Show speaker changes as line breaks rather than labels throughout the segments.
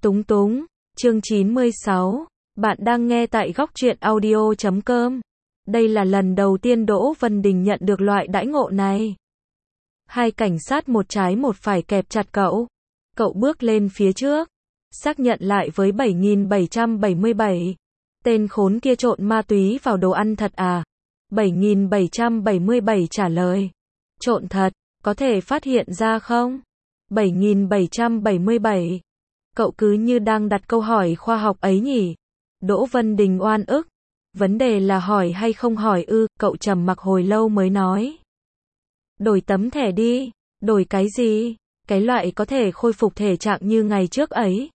Túng túng, chương 96, bạn đang nghe tại góc truyện audio.com. Đây là lần đầu tiên Đỗ Vân Đình nhận được loại đãi ngộ này. Hai cảnh sát một trái một phải kẹp chặt cậu. Cậu bước lên phía trước, xác nhận lại với 7.777. Tên khốn kia trộn ma túy vào đồ ăn thật à? 7.777 trả lời. Trộn thật, có thể phát hiện ra không? 7.777. Cậu cứ như đang đặt câu hỏi khoa học ấy nhỉ? Đỗ Vân Đình oan ức. Vấn đề là hỏi hay không hỏi ư? Cậu trầm mặc hồi lâu mới nói. Đổi tấm thẻ đi. Đổi cái gì? Cái loại có thể khôi phục thể trạng như ngày trước ấy.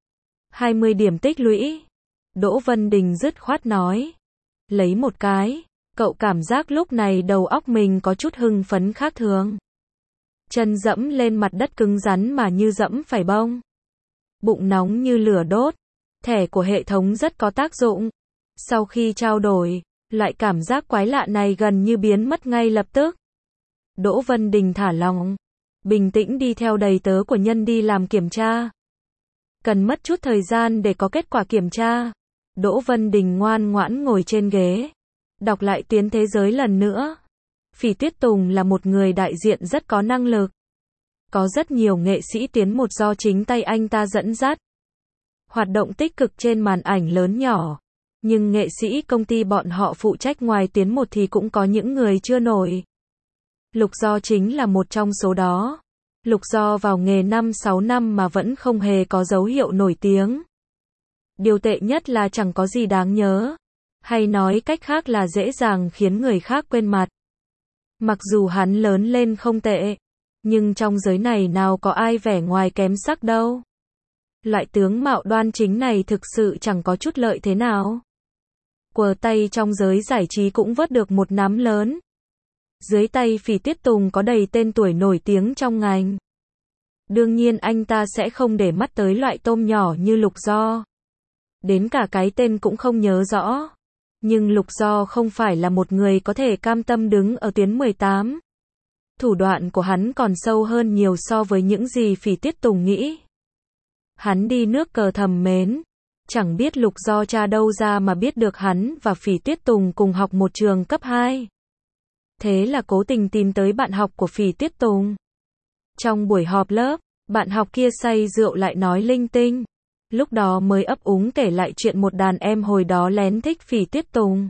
20 điểm tích lũy. Đỗ Vân Đình dứt khoát nói. Lấy một cái. Cậu cảm giác lúc này đầu óc mình có chút hưng phấn khác thường. Chân dẫm lên mặt đất cứng rắn mà như dẫm phải bông. Bụng nóng như lửa đốt. Thẻ của hệ thống rất có tác dụng. Sau khi trao đổi, loại cảm giác quái lạ này gần như biến mất ngay lập tức. Đỗ Vân Đình thả lỏng, bình tĩnh đi theo đầy tớ của nhân đi làm kiểm tra. Cần mất chút thời gian để có kết quả kiểm tra. Đỗ Vân Đình ngoan ngoãn ngồi trên ghế, đọc lại tuyến thế giới lần nữa. Phỉ Tuyết Tùng là một người đại diện rất có năng lực. Có rất nhiều nghệ sĩ tiến một do chính tay anh ta dẫn dắt. Hoạt động tích cực trên màn ảnh lớn nhỏ. Nhưng nghệ sĩ công ty bọn họ phụ trách ngoài tiến một thì cũng có những người chưa nổi. Lục Do chính là một trong số đó. Lục Do vào nghề 5-6 năm mà vẫn không hề có dấu hiệu nổi tiếng. Điều tệ nhất là chẳng có gì đáng nhớ. Hay nói cách khác là dễ dàng khiến người khác quên mặt. Mặc dù hắn lớn lên không tệ, nhưng trong giới này nào có ai vẻ ngoài kém sắc đâu. Loại tướng mạo đoan chính này thực sự chẳng có chút lợi thế nào. Quờ tay trong giới giải trí cũng vớt được một nắm lớn. Dưới tay Phỉ Tuyết Tùng có đầy tên tuổi nổi tiếng trong ngành. Đương nhiên anh ta sẽ không để mắt tới loại tôm nhỏ như Lục Do. Đến cả cái tên cũng không nhớ rõ. Nhưng Lục Do không phải là một người có thể cam tâm đứng ở tuyến 18. Thủ đoạn của hắn còn sâu hơn nhiều so với những gì Phỉ Tuyết Tùng nghĩ. Hắn đi nước cờ thầm mến. Chẳng biết Lục Do cha đâu ra mà biết được hắn và Phỉ Tuyết Tùng cùng học một trường cấp 2. Thế là cố tình tìm tới bạn học của Phỉ Tuyết Tùng. Trong buổi họp lớp, bạn học kia say rượu lại nói linh tinh. Lúc đó mới ấp úng kể lại chuyện một đàn em hồi đó lén thích Phỉ Tuyết Tùng.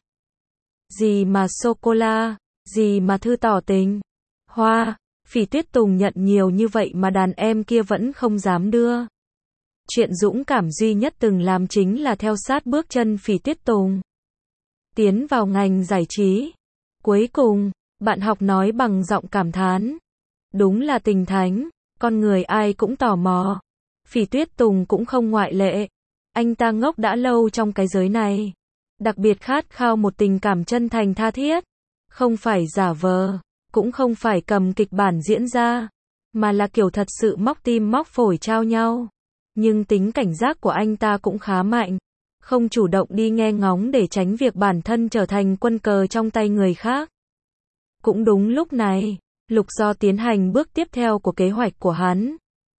Gì mà sô-cô-la, gì mà thư tỏ tình. Hoa, Phỉ Tuyết Tùng nhận nhiều như vậy mà đàn em kia vẫn không dám đưa. Chuyện dũng cảm duy nhất từng làm chính là theo sát bước chân Phỉ Tuyết Tùng. Tiến vào ngành giải trí. Cuối cùng, bạn học nói bằng giọng cảm thán. Đúng là tình thánh, con người ai cũng tò mò. Phỉ Tuyết Tùng cũng không ngoại lệ. Anh ta ngốc đã lâu trong cái giới này. Đặc biệt khát khao một tình cảm chân thành tha thiết. Không phải giả vờ, cũng không phải cầm kịch bản diễn ra, mà là kiểu thật sự móc tim móc phổi trao nhau. Nhưng tính cảnh giác của anh ta cũng khá mạnh. Không chủ động đi nghe ngóng để tránh việc bản thân trở thành quân cờ trong tay người khác. Cũng đúng lúc này, Lục Do tiến hành bước tiếp theo của kế hoạch của hắn.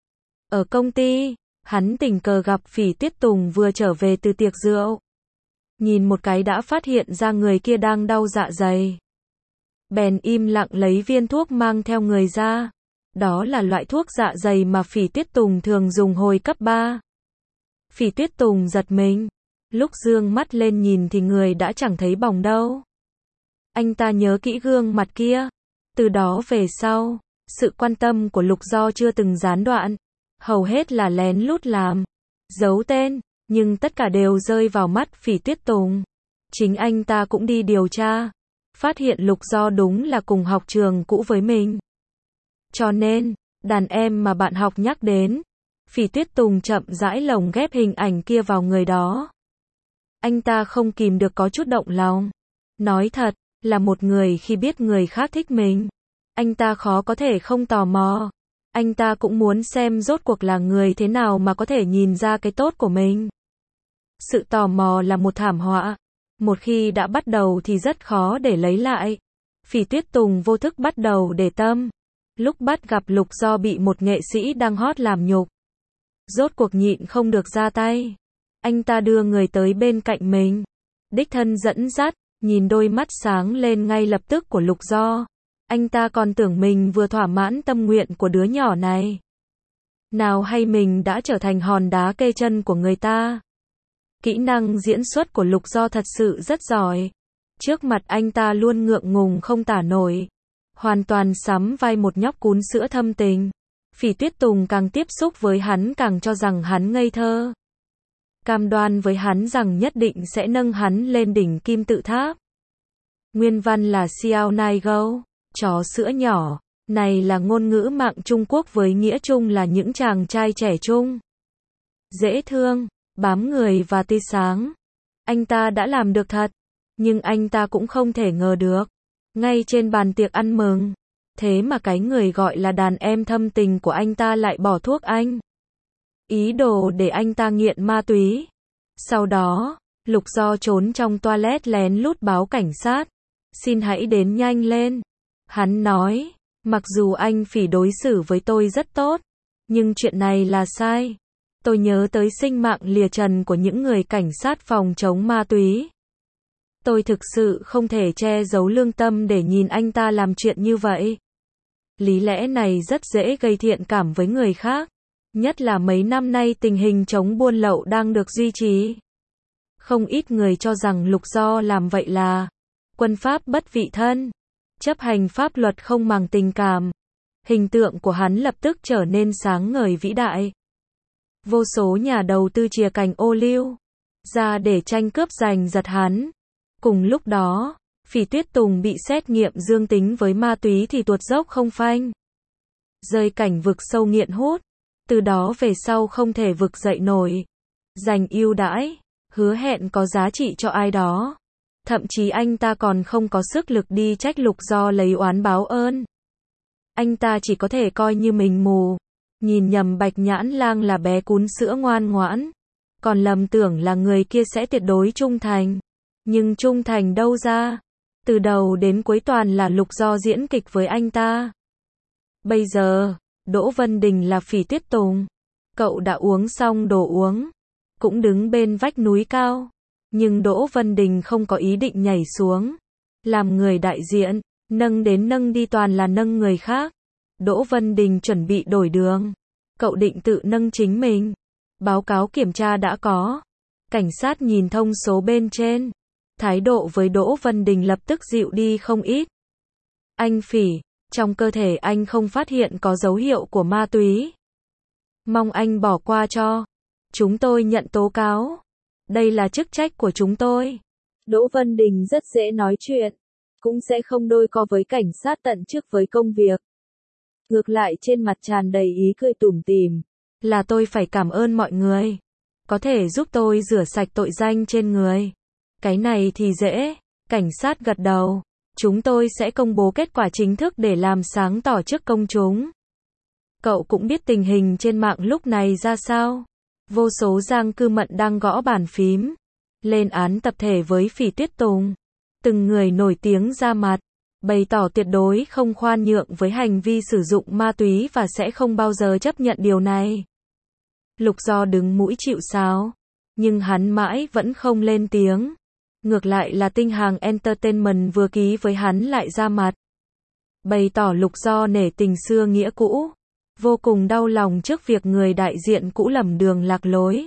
Ở công ty, hắn tình cờ gặp Phỉ Tuyết Tùng vừa trở về từ tiệc rượu. Nhìn một cái đã phát hiện ra người kia đang đau dạ dày. Bèn im lặng lấy viên thuốc mang theo người ra. Đó là loại thuốc dạ dày mà Phỉ Tuyết Tùng thường dùng hồi cấp 3. Phỉ Tuyết Tùng giật mình. Lúc dương mắt lên nhìn thì người đã chẳng thấy bỏng đâu. Anh ta nhớ kỹ gương mặt kia. Từ đó về sau, sự quan tâm của Lục Do chưa từng gián đoạn. Hầu hết là lén lút làm, giấu tên, nhưng tất cả đều rơi vào mắt Phỉ Tuyết Tùng. Chính anh ta cũng đi điều tra, phát hiện Lục Do đúng là cùng học trường cũ với mình. Cho nên, đàn em mà bạn học nhắc đến, Phỉ Tuyết Tùng chậm rãi lồng ghép hình ảnh kia vào người đó. Anh ta không kìm được có chút động lòng. Nói thật, là một người khi biết người khác thích mình, anh ta khó có thể không tò mò. Anh ta cũng muốn xem rốt cuộc là người thế nào mà có thể nhìn ra cái tốt của mình. Sự tò mò là một thảm họa. Một khi đã bắt đầu thì rất khó để lấy lại. Phỉ Tuyết Tùng vô thức bắt đầu để tâm. Lúc bắt gặp Lục Do bị một nghệ sĩ đang hot làm nhục. Rốt cuộc nhịn không được ra tay. Anh ta đưa người tới bên cạnh mình. Đích thân dẫn dắt, nhìn đôi mắt sáng lên ngay lập tức của Lục Do. Anh ta còn tưởng mình vừa thỏa mãn tâm nguyện của đứa nhỏ này. Nào hay mình đã trở thành hòn đá kê chân của người ta. Kỹ năng diễn xuất của Lục Do thật sự rất giỏi. Trước mặt anh ta luôn ngượng ngùng không tả nổi. Hoàn toàn sắm vai một nhóc cún sữa thâm tình. Phỉ Tuyết Tùng càng tiếp xúc với hắn càng cho rằng hắn ngây thơ. Cam đoan với hắn rằng nhất định sẽ nâng hắn lên đỉnh kim tự tháp. Nguyên văn là Xiao Nai Gâu, chó sữa nhỏ. Này là ngôn ngữ mạng Trung Quốc với nghĩa chung là những chàng trai trẻ trung. Dễ thương, bám người và tươi sáng. Anh ta đã làm được thật. Nhưng anh ta cũng không thể ngờ được. Ngay trên bàn tiệc ăn mừng. Thế mà cái người gọi là đàn em thâm tình của anh ta lại bỏ thuốc anh. Ý đồ để anh ta nghiện ma túy. Sau đó, Lục Do trốn trong toilet lén lút báo cảnh sát. Xin hãy đến nhanh lên. Hắn nói, mặc dù anh Phỉ đối xử với tôi rất tốt, nhưng chuyện này là sai. Tôi nhớ tới sinh mạng lìa trần của những người cảnh sát phòng chống ma túy. Tôi thực sự không thể che giấu lương tâm để nhìn anh ta làm chuyện như vậy. Lý lẽ này rất dễ gây thiện cảm với người khác. Nhất là mấy năm nay tình hình chống buôn lậu đang được duy trì. Không ít người cho rằng Lục Do làm vậy là quân pháp bất vị thân, chấp hành pháp luật không màng tình cảm. Hình tượng của hắn lập tức trở nên sáng ngời vĩ đại. Vô số nhà đầu tư chìa cành ô liu ra để tranh cướp giành giật hắn. Cùng lúc đó, Phỉ Tuyết Tùng bị xét nghiệm dương tính với ma túy thì tuột dốc không phanh. Rơi cảnh vực sâu nghiện hút. Từ đó về sau không thể vực dậy nổi. Dành ưu đãi, hứa hẹn có giá trị cho ai đó. Thậm chí anh ta còn không có sức lực đi trách Lục Do lấy oán báo ơn. Anh ta chỉ có thể coi như mình mù. Nhìn nhầm Bạch Nhãn Lang là bé cún sữa ngoan ngoãn. Còn lầm tưởng là người kia sẽ tuyệt đối trung thành. Nhưng trung thành đâu ra. Từ đầu đến cuối toàn là Lục Do diễn kịch với anh ta. Bây giờ, Đỗ Vân Đình là Phỉ Tuyết Tùng. Cậu đã uống xong đồ uống. Cũng đứng bên vách núi cao. Nhưng Đỗ Vân Đình không có ý định nhảy xuống. Làm người đại diện, nâng đến nâng đi toàn là nâng người khác. Đỗ Vân Đình chuẩn bị đổi đường. Cậu định tự nâng chính mình. Báo cáo kiểm tra đã có. Cảnh sát nhìn thông số bên trên. Thái độ với Đỗ Vân Đình lập tức dịu đi không ít. Anh Phỉ, trong cơ thể anh không phát hiện có dấu hiệu của ma túy. Mong anh bỏ qua cho. Chúng tôi nhận tố cáo. Đây là chức trách của chúng tôi. Đỗ Vân Đình rất dễ nói chuyện. Cũng sẽ không đôi co với cảnh sát tận chức với công việc. Ngược lại trên mặt tràn đầy ý cười tủm tỉm. Là tôi phải cảm ơn mọi người. Có thể giúp tôi rửa sạch tội danh trên người. Cái này thì dễ. Cảnh sát gật đầu. Chúng tôi sẽ công bố kết quả chính thức để làm sáng tỏ trước công chúng. Cậu cũng biết tình hình trên mạng lúc này ra sao. Vô số giang cư mận đang gõ bàn phím. Lên án tập thể với Phỉ Tuyết Tùng. Từng người nổi tiếng ra mặt. Bày tỏ tuyệt đối không khoan nhượng với hành vi sử dụng ma túy và sẽ không bao giờ chấp nhận điều này. Lục Do đứng mũi chịu sáo. Nhưng hắn mãi vẫn không lên tiếng. Ngược lại là Tinh Hàng Entertainment vừa ký với hắn lại ra mặt. Bày tỏ Lục Do nể tình xưa nghĩa cũ. Vô cùng đau lòng trước việc người đại diện cũ lầm đường lạc lối.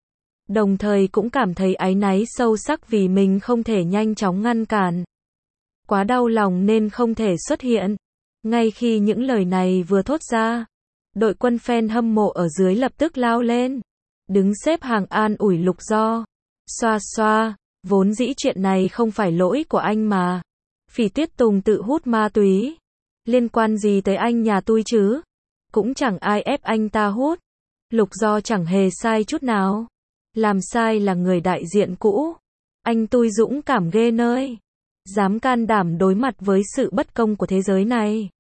Đồng thời cũng cảm thấy áy náy sâu sắc vì mình không thể nhanh chóng ngăn cản. Quá đau lòng nên không thể xuất hiện. Ngay khi những lời này vừa thốt ra, đội quân fan hâm mộ ở dưới lập tức lao lên. Đứng xếp hàng an ủi Lục Do. Xoa xoa, vốn dĩ chuyện này không phải lỗi của anh mà. Phỉ Tuyết Tùng tự hút ma túy. Liên quan gì tới anh nhà tôi chứ? Cũng chẳng ai ép anh ta hút. Lục Do chẳng hề sai chút nào. Làm sai là người đại diện cũ. Anh tôi dũng cảm ghê nơi. Dám can đảm đối mặt với sự bất công của thế giới này.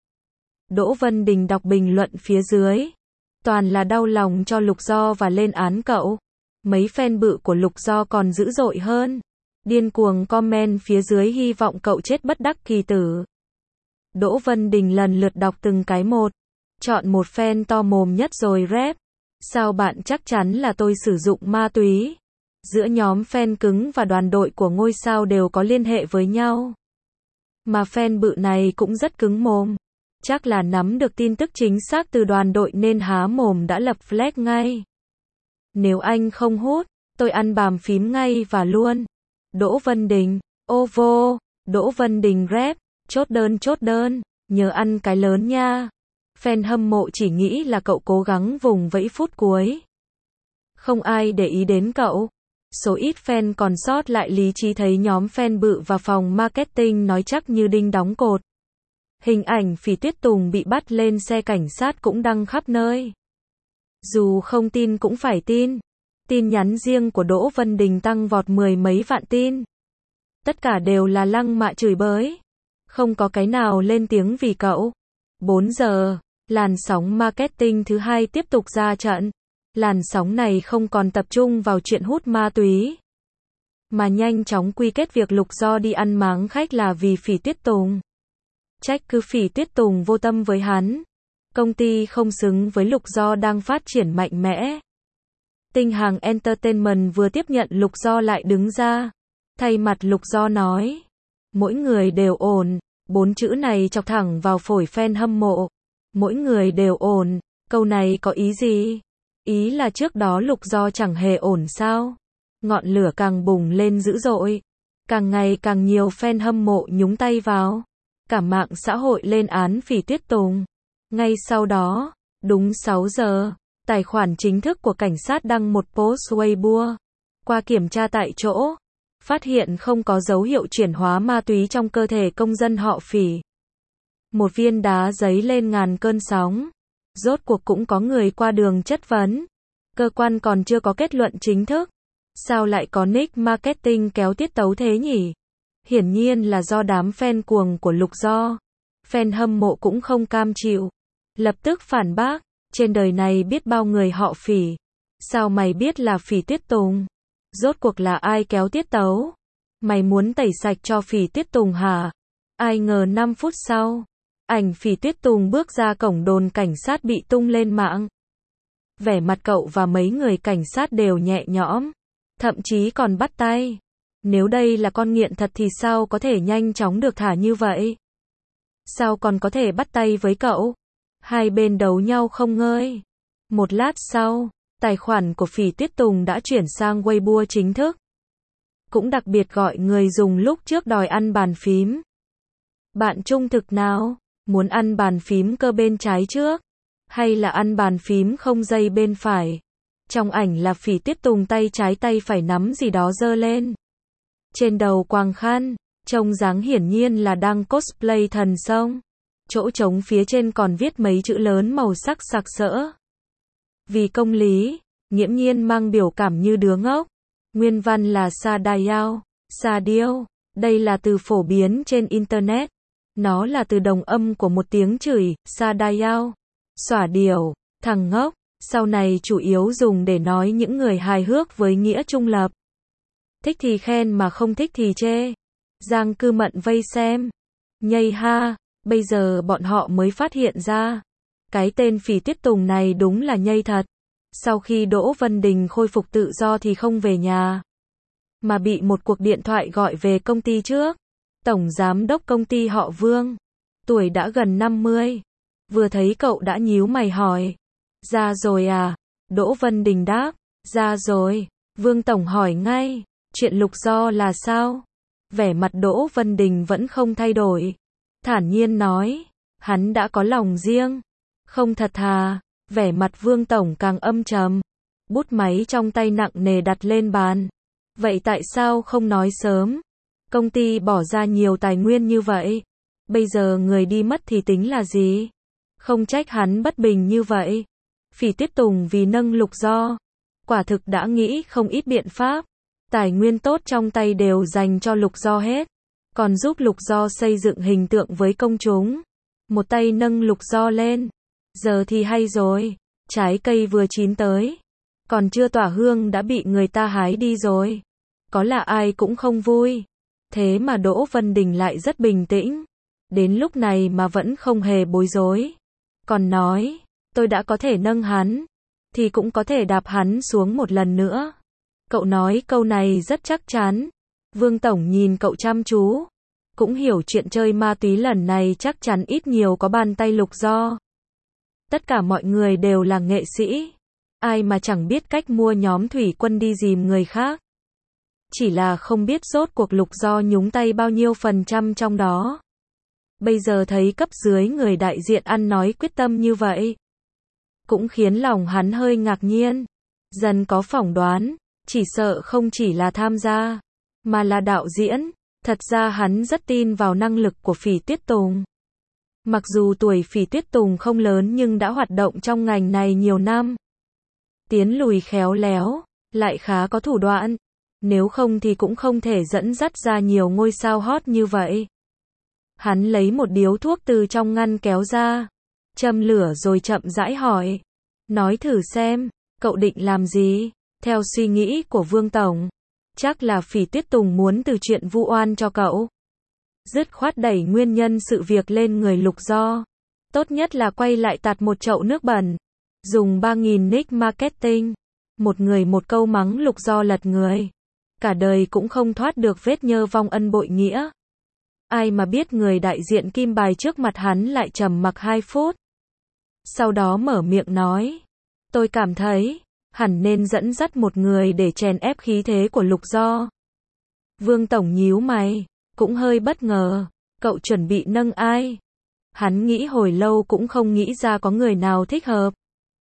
Đỗ Vân Đình đọc bình luận phía dưới. Toàn là đau lòng cho Lục Do và lên án cậu. Mấy fan bự của Lục Do còn dữ dội hơn. Điên cuồng comment phía dưới hy vọng cậu chết bất đắc kỳ tử. Đỗ Vân Đình lần lượt đọc từng cái một. Chọn một fan to mồm nhất rồi rep. Sao bạn chắc chắn là tôi sử dụng ma túy? Giữa nhóm fan cứng và đoàn đội của ngôi sao đều có liên hệ với nhau. Mà fan bự này cũng rất cứng mồm. Chắc là nắm được tin tức chính xác từ đoàn đội nên há mồm đã lập flag ngay. Nếu anh không hút, tôi ăn bàm phím ngay và luôn. Đỗ Vân Đình, ô vô, Đỗ Vân Đình rep, chốt đơn, nhớ ăn cái lớn nha. Fan hâm mộ chỉ nghĩ là cậu cố gắng vùng vẫy phút cuối. Không ai để ý đến cậu. Số ít fan còn sót lại lý trí thấy nhóm fan bự và phòng marketing nói chắc như đinh đóng cột. Hình ảnh Phỉ Tuyết Tùng bị bắt lên xe cảnh sát cũng đăng khắp nơi. Dù không tin cũng phải tin. Tin nhắn riêng của Đỗ Vân Đình tăng vọt 10 mấy vạn tin. Tất cả đều là lăng mạ chửi bới. Không có cái nào lên tiếng vì cậu. 4 giờ, làn sóng marketing thứ hai tiếp tục ra trận. Làn sóng này không còn tập trung vào chuyện hút ma túy, mà nhanh chóng quy kết việc Lục Do đi ăn máng khách là vì Phỉ Tuyết Tùng. Trách cứ Phỉ Tuyết Tùng vô tâm với hắn. Công ty không xứng với Lục Do đang phát triển mạnh mẽ. Tinh Hàng Entertainment vừa tiếp nhận Lục Do lại đứng ra. Thay mặt Lục Do nói. Mỗi người đều ổn. 4 chữ này chọc thẳng vào phổi fan hâm mộ. Mỗi người đều ổn. Câu này có ý gì? Ý là trước đó Lục Do chẳng hề ổn sao? Ngọn lửa càng bùng lên dữ dội. Càng ngày càng nhiều fan hâm mộ nhúng tay vào. Cả mạng xã hội lên án Phỉ Tuyết Tùng. Ngay sau đó, đúng 6 giờ, tài khoản chính thức của cảnh sát đăng một post Weibo. Qua kiểm tra tại chỗ, phát hiện không có dấu hiệu chuyển hóa ma túy trong cơ thể công dân họ Phỉ. Một viên đá giấy lên ngàn cơn sóng. Rốt cuộc cũng có người qua đường chất vấn. Cơ quan còn chưa có kết luận chính thức. Sao lại có nick marketing kéo tiết tấu thế nhỉ? Hiển nhiên là do đám fan cuồng của Lục Do. Fan hâm mộ cũng không cam chịu. Lập tức phản bác. Trên đời này biết bao người họ Phỉ. Sao mày biết là Phỉ Tuyết Tùng? Rốt cuộc là ai kéo tiết tấu? Mày muốn tẩy sạch cho Phỉ Tuyết Tùng hả? Ai ngờ 5 phút sau, ảnh Phỉ Tuyết Tùng bước ra cổng đồn cảnh sát bị tung lên mạng. Vẻ mặt cậu và mấy người cảnh sát đều nhẹ nhõm, thậm chí còn bắt tay. Nếu đây là con nghiện thật thì sao có thể nhanh chóng được thả như vậy? Sao còn có thể bắt tay với cậu? Hai bên đấu nhau không ngơi. Một lát sau, tài khoản của Phỉ Tuyết Tùng đã chuyển sang Weibo chính thức. Cũng đặc biệt gọi người dùng lúc trước đòi ăn bàn phím. Bạn trung thực nào? Muốn ăn bàn phím cơ bên trái trước? Hay là ăn bàn phím không dây bên phải? Trong ảnh là Phỉ Tuyết Tùng tay trái tay phải nắm gì đó giơ lên. Trên đầu quàng khăn, trông dáng hiển nhiên là đang cosplay thần sông. Chỗ trống phía trên còn viết mấy chữ lớn màu sắc sặc sỡ. Vì công lý, nghiễm nhiên mang biểu cảm như đứa ngốc. Nguyên văn là sa đayao, sa điêu. Đây là từ phổ biến trên Internet. Nó là từ đồng âm của một tiếng chửi, sa đayao, xỏa điểu, thằng ngốc. Sau này chủ yếu dùng để nói những người hài hước với nghĩa trung lập. Thích thì khen mà không thích thì chê. Giang Cư Mận vây xem. Nhây ha, bây giờ bọn họ mới phát hiện ra. Cái tên Phỉ Tuyết Tùng này đúng là nhây thật. Sau khi Đỗ Vân Đình khôi phục tự do thì không về nhà, mà bị một cuộc điện thoại gọi về công ty trước. Tổng giám đốc công ty họ Vương, tuổi đã gần 50. Vừa thấy cậu đã nhíu mày hỏi. Ra rồi à? Đỗ Vân Đình đáp. Ra rồi. Vương Tổng hỏi ngay. Chuyện Lục Do là sao? Vẻ mặt Đỗ Vân Đình vẫn không thay đổi. Thản nhiên nói. Hắn đã có lòng riêng. Không thật thà. Vẻ mặt Vương Tổng càng âm trầm. Bút máy trong tay nặng nề đặt lên bàn. Vậy tại sao không nói sớm? Công ty bỏ ra nhiều tài nguyên như vậy. Bây giờ người đi mất thì tính là gì? Không trách hắn bất bình như vậy. Phỉ Tuyết Tùng vì nâng Lục Do, quả thực đã nghĩ không ít biện pháp. Tài nguyên tốt trong tay đều dành cho Lục Do hết. Còn giúp Lục Do xây dựng hình tượng với công chúng. Một tay nâng Lục Do lên. Giờ thì hay rồi. Trái cây vừa chín tới. Còn chưa tỏa hương đã bị người ta hái đi rồi. Có là ai cũng không vui. Thế mà Đỗ Vân Đình lại rất bình tĩnh. Đến lúc này mà vẫn không hề bối rối. Còn nói, tôi đã có thể nâng hắn. thì cũng có thể đạp hắn xuống một lần nữa. Cậu nói câu này rất chắc chắn. Vương Tổng nhìn cậu chăm chú. Cũng hiểu chuyện chơi ma túy lần này chắc chắn ít nhiều có bàn tay Lục Do. Tất cả mọi người đều là nghệ sĩ. Ai mà chẳng biết cách mua nhóm thủy quân đi dìm người khác. Chỉ là không biết rốt cuộc Lục Do nhúng tay bao nhiêu % trong đó. Bây giờ thấy cấp dưới người đại diện ăn nói quyết tâm như vậy. Cũng khiến lòng hắn hơi ngạc nhiên. Dần có phỏng đoán, chỉ sợ không chỉ là tham gia, mà là đạo diễn. Thật ra hắn rất tin vào năng lực của Phỉ Tuyết Tùng. Mặc dù tuổi Phỉ Tuyết Tùng không lớn nhưng đã hoạt động trong ngành này nhiều năm. Tiến lùi khéo léo, lại khá có thủ đoạn. Nếu không thì cũng không thể dẫn dắt ra nhiều ngôi sao hot như vậy. Hắn lấy một điếu thuốc từ trong ngăn kéo ra, châm lửa rồi chậm rãi hỏi. Nói thử xem, cậu định làm gì? Theo suy nghĩ của Vương Tổng, chắc là Phỉ Tuyết Tùng muốn từ chuyện vu oan cho cậu. Dứt khoát đẩy nguyên nhân sự việc lên người Lục Do. Tốt nhất là quay lại tạt một chậu nước bẩn. Dùng 3.000 nick marketing. Một người một câu mắng Lục Do lật người. Cả đời cũng không thoát được vết nhơ vong ân bội nghĩa. Ai mà biết người đại diện kim bài trước mặt hắn lại trầm mặc 2 phút. Sau đó mở miệng nói. Tôi cảm thấy, hẳn nên dẫn dắt một người để chèn ép khí thế của Lục Do. Vương Tổng nhíu mày, cũng hơi bất ngờ. Cậu chuẩn bị nâng ai? Hắn nghĩ hồi lâu cũng không nghĩ ra có người nào thích hợp.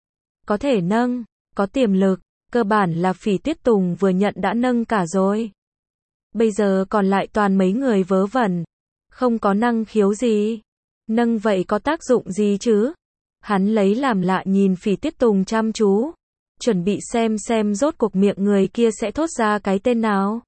Có thể nâng, có tiềm lực, cơ bản là Phỉ Tuyết Tùng vừa nhận đã nâng cả rồi. Bây giờ còn lại toàn mấy người vớ vẩn. Không có năng khiếu gì. Nâng vậy có tác dụng gì chứ? Hắn lấy làm lạ nhìn Phỉ Tuyết Tùng chăm chú. Chuẩn bị xem rốt cuộc miệng người kia sẽ thốt ra cái tên nào.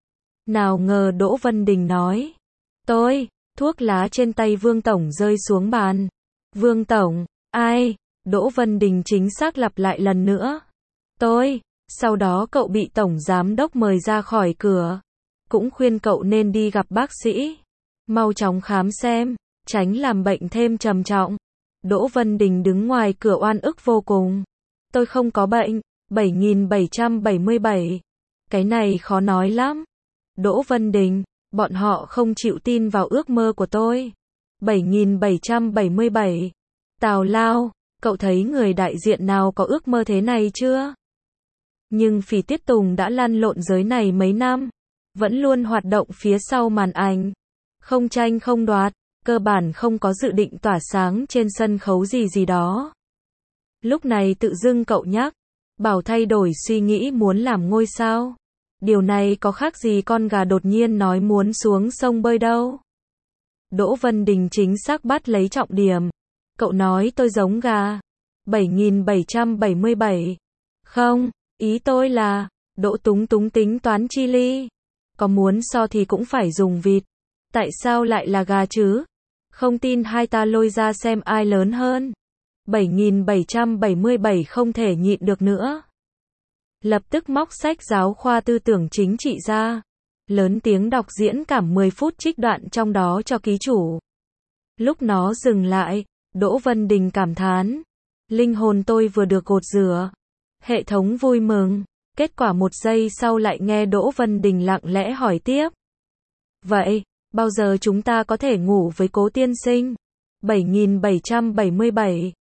Nào ngờ Đỗ Vân Đình nói. Tôi, thuốc lá trên tay Vương Tổng rơi xuống bàn. Vương Tổng, ai? Đỗ Vân Đình chính xác lặp lại lần nữa. Tôi, sau đó cậu bị Tổng Giám Đốc mời ra khỏi cửa. Cũng khuyên cậu nên đi gặp bác sĩ. Mau chóng khám xem, tránh làm bệnh thêm trầm trọng. Đỗ Vân Đình đứng ngoài cửa oan ức vô cùng. Tôi không có bệnh, 7.777. Cái này khó nói lắm. Đỗ Vân Đình, bọn họ không chịu tin vào ước mơ của tôi. 7.777. Tào lao, cậu thấy người đại diện nào có ước mơ thế này chưa? Nhưng Phỉ Tuyết Tùng đã lăn lộn giới này mấy năm. Vẫn luôn hoạt động phía sau màn ảnh. Không tranh không đoạt, cơ bản không có dự định tỏa sáng trên sân khấu gì đó. Lúc này tự dưng cậu nhắc, bảo thay đổi suy nghĩ muốn làm ngôi sao. Điều này có khác gì con gà đột nhiên nói muốn xuống sông bơi đâu. Đỗ Vân Đình chính xác bắt lấy trọng điểm. Cậu nói tôi giống gà. 7.777. Không, ý tôi là, Đỗ Túng Túng tính toán chi ly. Có muốn so thì cũng phải dùng vịt. Tại sao lại là gà chứ? Không tin hai ta lôi ra xem ai lớn hơn. 7.777 không thể nhịn được nữa. Lập tức móc sách giáo khoa tư tưởng chính trị ra. Lớn tiếng đọc diễn cảm 10 phút trích đoạn trong đó cho ký chủ. Lúc nó dừng lại, Đỗ Vân Đình cảm thán. Linh hồn tôi vừa được gột rửa. Hệ thống vui mừng. Kết quả 1 giây sau lại nghe Đỗ Vân Đình lặng lẽ hỏi tiếp. Vậy, bao giờ chúng ta có thể ngủ với Cố tiên sinh? 7.777.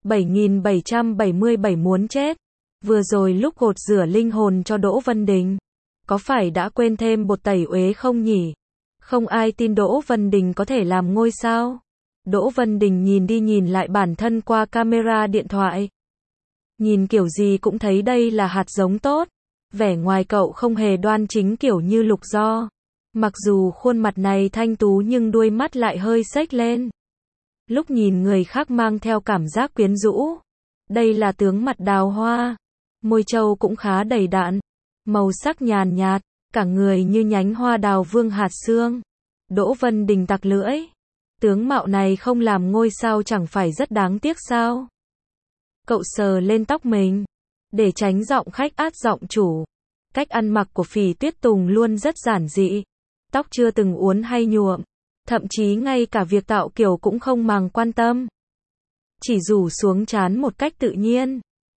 7.777 muốn chết. Vừa rồi lúc gột rửa linh hồn cho Đỗ Vân Đình, có phải đã quên thêm bột tẩy uế không nhỉ? Không ai tin Đỗ Vân Đình có thể làm ngôi sao. Đỗ Vân Đình nhìn đi nhìn lại bản thân qua camera điện thoại. Nhìn kiểu gì cũng thấy đây là hạt giống tốt. Vẻ ngoài cậu không hề đoan chính kiểu như Lục Do. Mặc dù khuôn mặt này thanh tú nhưng đuôi mắt lại hơi xếch lên. Lúc nhìn người khác mang theo cảm giác quyến rũ. Đây là tướng mặt đào hoa. Môi trâu cũng khá đầy đặn. Màu sắc nhàn nhạt, cả người như nhánh hoa đào vương hạt sương. Đỗ Vân Đình tặc lưỡi. Tướng mạo này không làm ngôi sao chẳng phải rất đáng tiếc sao? Cậu sờ lên tóc mình. Để tránh giọng khách át giọng chủ. Cách ăn mặc của Phỉ Tuyết Tùng luôn rất giản dị. Tóc chưa từng uốn hay nhuộm. Thậm chí ngay cả việc tạo kiểu cũng không màng quan tâm. Chỉ rủ xuống trán một cách tự nhiên.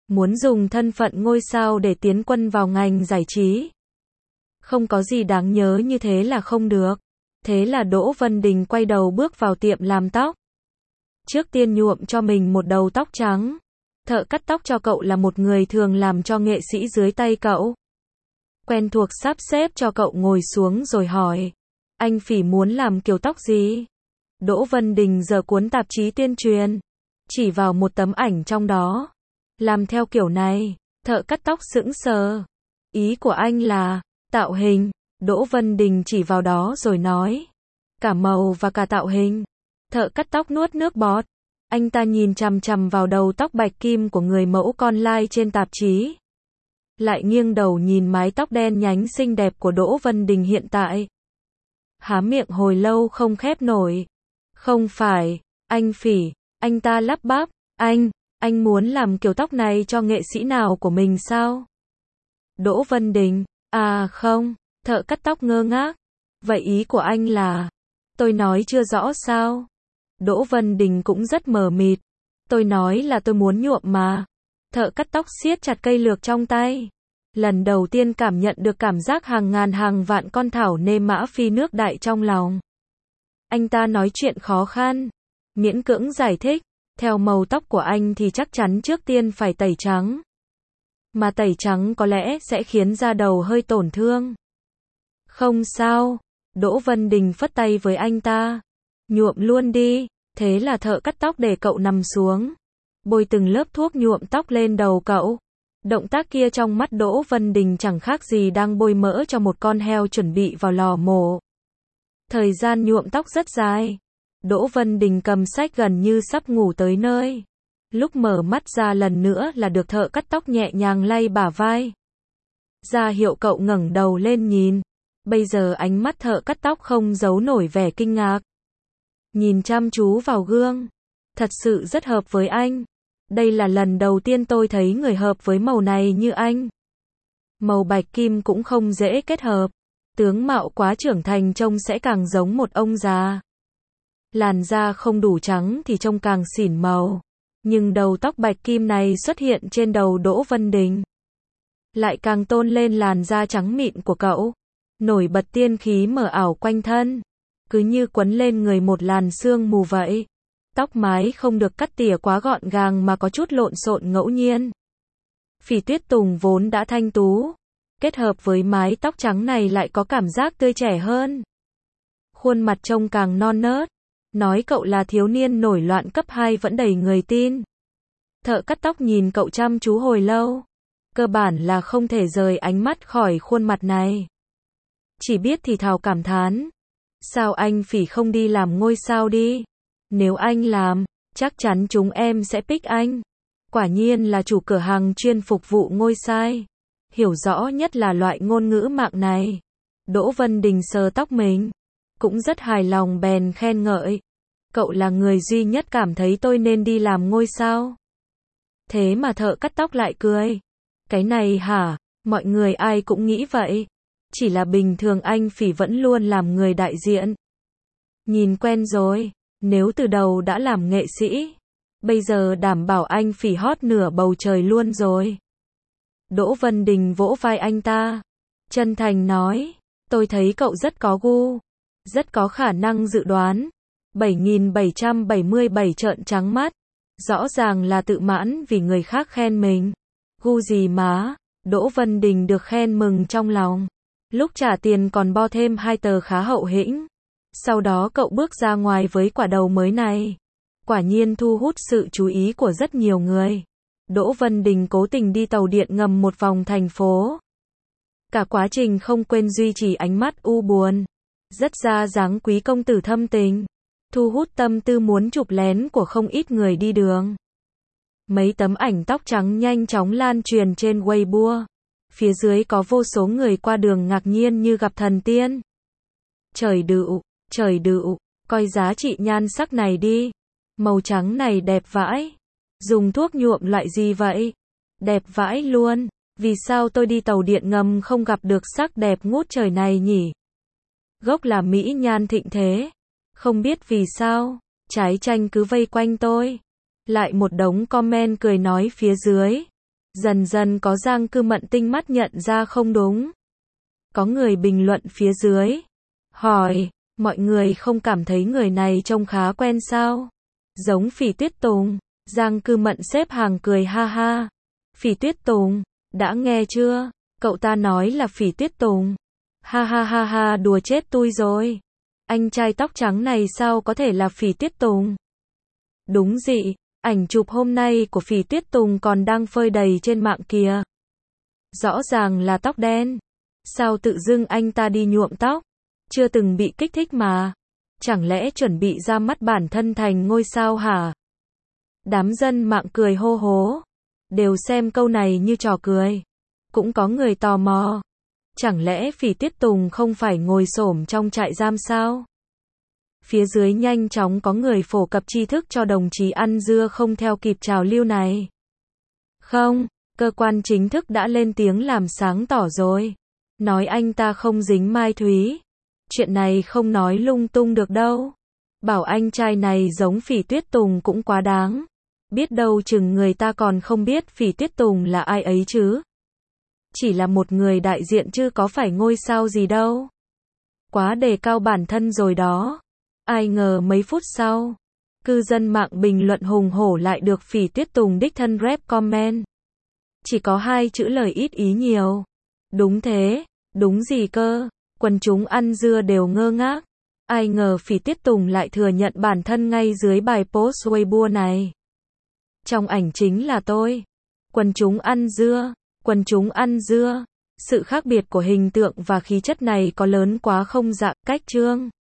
Muốn dùng thân phận ngôi sao để tiến quân vào ngành giải trí. Không có gì đáng nhớ như thế là không được. Thế là Đỗ Vân Đình quay đầu bước vào tiệm làm tóc. Trước tiên nhuộm cho mình một đầu tóc trắng. Thợ cắt tóc cho cậu là một người thường làm cho nghệ sĩ dưới tay cậu. Quen thuộc sắp xếp cho cậu ngồi xuống rồi hỏi. Anh Phỉ muốn làm kiểu tóc gì? Đỗ Vân Đình giở cuốn tạp chí tuyên truyền. Chỉ vào một tấm ảnh trong đó. Làm theo kiểu này. Thợ cắt tóc sững sờ. Ý của anh là tạo hình. Đỗ Vân Đình chỉ vào đó rồi nói. Cả màu và cả tạo hình. Thợ cắt tóc nuốt nước bọt. Anh ta nhìn chằm chằm vào đầu tóc bạch kim của người mẫu con lai trên tạp chí. Lại nghiêng đầu nhìn mái tóc đen nhánh xinh đẹp của Đỗ Vân Đình hiện tại. Há miệng hồi lâu không khép nổi. Không phải, anh Phỉ, anh ta lắp bắp. Anh muốn làm kiểu tóc này cho nghệ sĩ nào của mình sao? Đỗ Vân Đình, à không, thợ cắt tóc ngơ ngác. Vậy ý của anh là, tôi nói chưa rõ sao? Đỗ Vân Đình cũng rất mờ mịt. Tôi nói là tôi muốn nhuộm mà. Thợ cắt tóc siết chặt cây lược trong tay. Lần đầu tiên cảm nhận được cảm giác hàng ngàn hàng vạn con thảo nê mã phi nước đại trong lòng. Anh ta nói chuyện khó khăn. Miễn cưỡng giải thích. Theo màu tóc của anh thì chắc chắn trước tiên phải tẩy trắng. Mà tẩy trắng có lẽ sẽ khiến da đầu hơi tổn thương. Không sao. Đỗ Vân Đình phất tay với anh ta. Nhuộm luôn đi. Thế là thợ cắt tóc để cậu nằm xuống. Bôi từng lớp thuốc nhuộm tóc lên đầu cậu. Động tác kia trong mắt Đỗ Vân Đình chẳng khác gì đang bôi mỡ cho một con heo chuẩn bị vào lò mổ. Thời gian nhuộm tóc rất dài. Đỗ Vân Đình cầm sách gần như sắp ngủ tới nơi. Lúc mở mắt ra lần nữa là được thợ cắt tóc nhẹ nhàng lay bả vai. Ra hiệu cậu ngẩng đầu lên nhìn. Bây giờ ánh mắt thợ cắt tóc không giấu nổi vẻ kinh ngạc. Nhìn chăm chú vào gương. Thật sự rất hợp với anh. Đây là lần đầu tiên tôi thấy người hợp với màu này như anh. Màu bạch kim cũng không dễ kết hợp. Tướng mạo quá trưởng thành trông sẽ càng giống một ông già. Làn da không đủ trắng thì trông càng xỉn màu. Nhưng đầu tóc bạch kim này xuất hiện trên đầu Đỗ Vân Đình. Lại càng tôn lên làn da trắng mịn của cậu. Nổi bật tiên khí mờ ảo quanh thân. Cứ như quấn lên người một làn sương mù vậy. Tóc mái không được cắt tỉa quá gọn gàng mà có chút lộn xộn ngẫu nhiên. Phỉ Tuyết Tùng vốn đã thanh tú. Kết hợp với mái tóc trắng này lại có cảm giác tươi trẻ hơn. Khuôn mặt trông càng non nớt. Nói cậu là thiếu niên nổi loạn cấp 2 vẫn đầy người tin. Thợ cắt tóc nhìn cậu chăm chú hồi lâu. Cơ bản là không thể rời ánh mắt khỏi khuôn mặt này. Chỉ biết thì thào cảm thán. Sao anh Phỉ không đi làm ngôi sao đi? Nếu anh làm, chắc chắn chúng em sẽ pick anh. Quả nhiên là chủ cửa hàng chuyên phục vụ ngôi sao. Hiểu rõ nhất là loại ngôn ngữ mạng này. Đỗ Vân Đình sờ tóc mình. Cũng rất hài lòng bèn khen ngợi. Cậu là người duy nhất cảm thấy tôi nên đi làm ngôi sao. Thế mà thợ cắt tóc lại cười. Cái này hả? Mọi người ai cũng nghĩ vậy. Chỉ là bình thường anh Phỉ vẫn luôn làm người đại diện. Nhìn quen rồi. Nếu từ đầu đã làm nghệ sĩ, bây giờ đảm bảo anh Phỉ hot nửa bầu trời luôn rồi. Đỗ Vân Đình vỗ vai anh ta. Chân thành nói. Tôi thấy cậu rất có gu. Rất có khả năng dự đoán. 7.777 trợn trắng mắt. Rõ ràng là tự mãn vì người khác khen mình. Gu gì má. Đỗ Vân Đình được khen mừng trong lòng. Lúc trả tiền còn bo thêm 2 tờ khá hậu hĩnh. Sau đó cậu bước ra ngoài với quả đầu mới này. Quả nhiên thu hút sự chú ý của rất nhiều người. Đỗ Vân Đình cố tình đi tàu điện ngầm một vòng thành phố. Cả quá trình không quên duy trì ánh mắt u buồn. Rất ra dáng quý công tử thâm tình. Thu hút tâm tư muốn chụp lén của không ít người đi đường. Mấy tấm ảnh tóc trắng nhanh chóng lan truyền trên Weibo. Phía dưới có vô số người qua đường ngạc nhiên như gặp thần tiên. Trời đựu, coi giá trị nhan sắc này đi. Màu trắng này đẹp vãi. Dùng thuốc nhuộm loại gì vậy? Đẹp vãi luôn. Vì sao tôi đi tàu điện ngầm không gặp được sắc đẹp ngút trời này nhỉ? Gốc là mỹ nhan thịnh thế. Không biết vì sao, trái chanh cứ vây quanh tôi. Lại một đống comment cười nói phía dưới. Dần dần có Giang Cư Mận tinh mắt nhận ra không đúng. Có người bình luận phía dưới. Hỏi, mọi người không cảm thấy người này trông khá quen sao? Giống Phỉ Tuyết Tùng. Giang Cư Mận xếp hàng cười ha ha. Phỉ Tuyết Tùng, đã nghe chưa? Cậu ta nói là Phỉ Tuyết Tùng. Ha ha ha ha, đùa chết tôi rồi. Anh trai tóc trắng này sao có thể là Phỉ Tuyết Tùng? Đúng dị, ảnh chụp hôm nay của Phỉ Tuyết Tùng còn đang phơi đầy trên mạng kìa. Rõ ràng là tóc đen. Sao tự dưng anh ta đi nhuộm tóc? Chưa từng bị kích thích mà. Chẳng lẽ chuẩn bị ra mắt bản thân thành ngôi sao hả? Đám dân mạng cười hô hố. Đều xem câu này như trò cười. Cũng có người tò mò. Chẳng lẽ Phỉ Tuyết Tùng không phải ngồi xổm trong trại giam sao? Phía dưới nhanh chóng có người phổ cập tri thức cho đồng chí ăn dưa không theo kịp trào lưu này. Không, cơ quan chính thức đã lên tiếng làm sáng tỏ rồi. Nói anh ta không dính Mai Thúy. Chuyện này không nói lung tung được đâu. Bảo anh trai này giống Phỉ Tuyết Tùng cũng quá đáng. Biết đâu chừng người ta còn không biết Phỉ Tuyết Tùng là ai ấy chứ. Chỉ là một người đại diện chứ có phải ngôi sao gì đâu. Quá đề cao bản thân rồi đó. Ai ngờ mấy phút sau, cư dân mạng bình luận hùng hổ lại được Phỉ Tuyết Tùng đích thân rep comment. Chỉ có 2 chữ lời ít ý nhiều. Đúng thế, đúng gì cơ, quần chúng ăn dưa đều ngơ ngác. Ai ngờ Phỉ Tuyết Tùng lại thừa nhận bản thân ngay dưới bài post Weibo này. Trong ảnh chính là tôi. Quần chúng ăn dưa, quần chúng ăn dưa. Sự khác biệt của hình tượng và khí chất này có lớn quá không dạ, cách trương.